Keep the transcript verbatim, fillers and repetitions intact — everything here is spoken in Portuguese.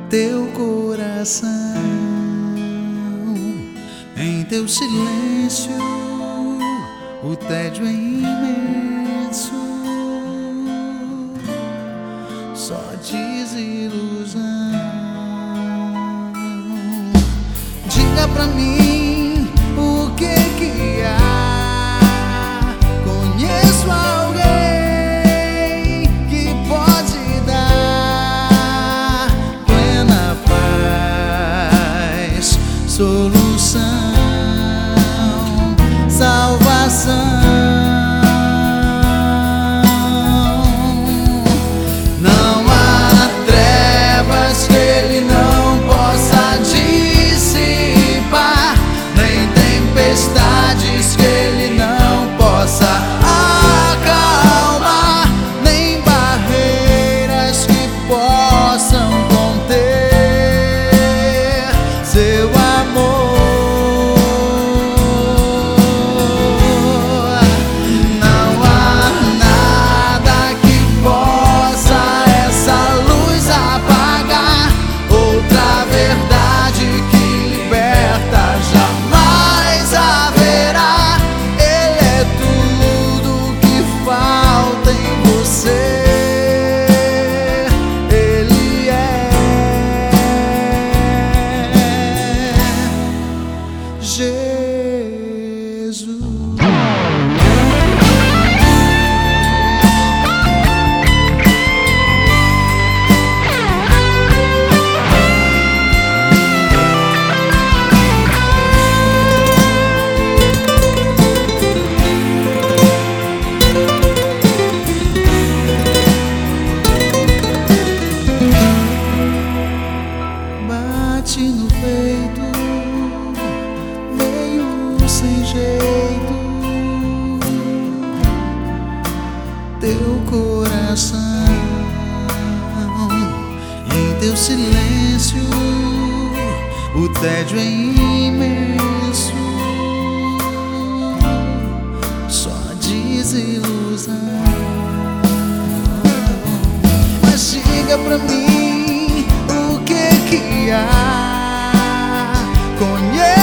teu coração. Em teu silêncio o tédio é imenso, só desilusão. Diga pra mim o que que há. Conheço alguém que pode dar plena paz, solução, salvação. Não há trevas que ele não possa dissipar, nem tempestades que ele não possa acalmar, nem barreiras que possam conter seu amor. Bate no peito, meio sem jeito, teu coração. Em teu silêncio o tédio é imenso, só desilusão. Mas diga pra mim o que que há. Conheço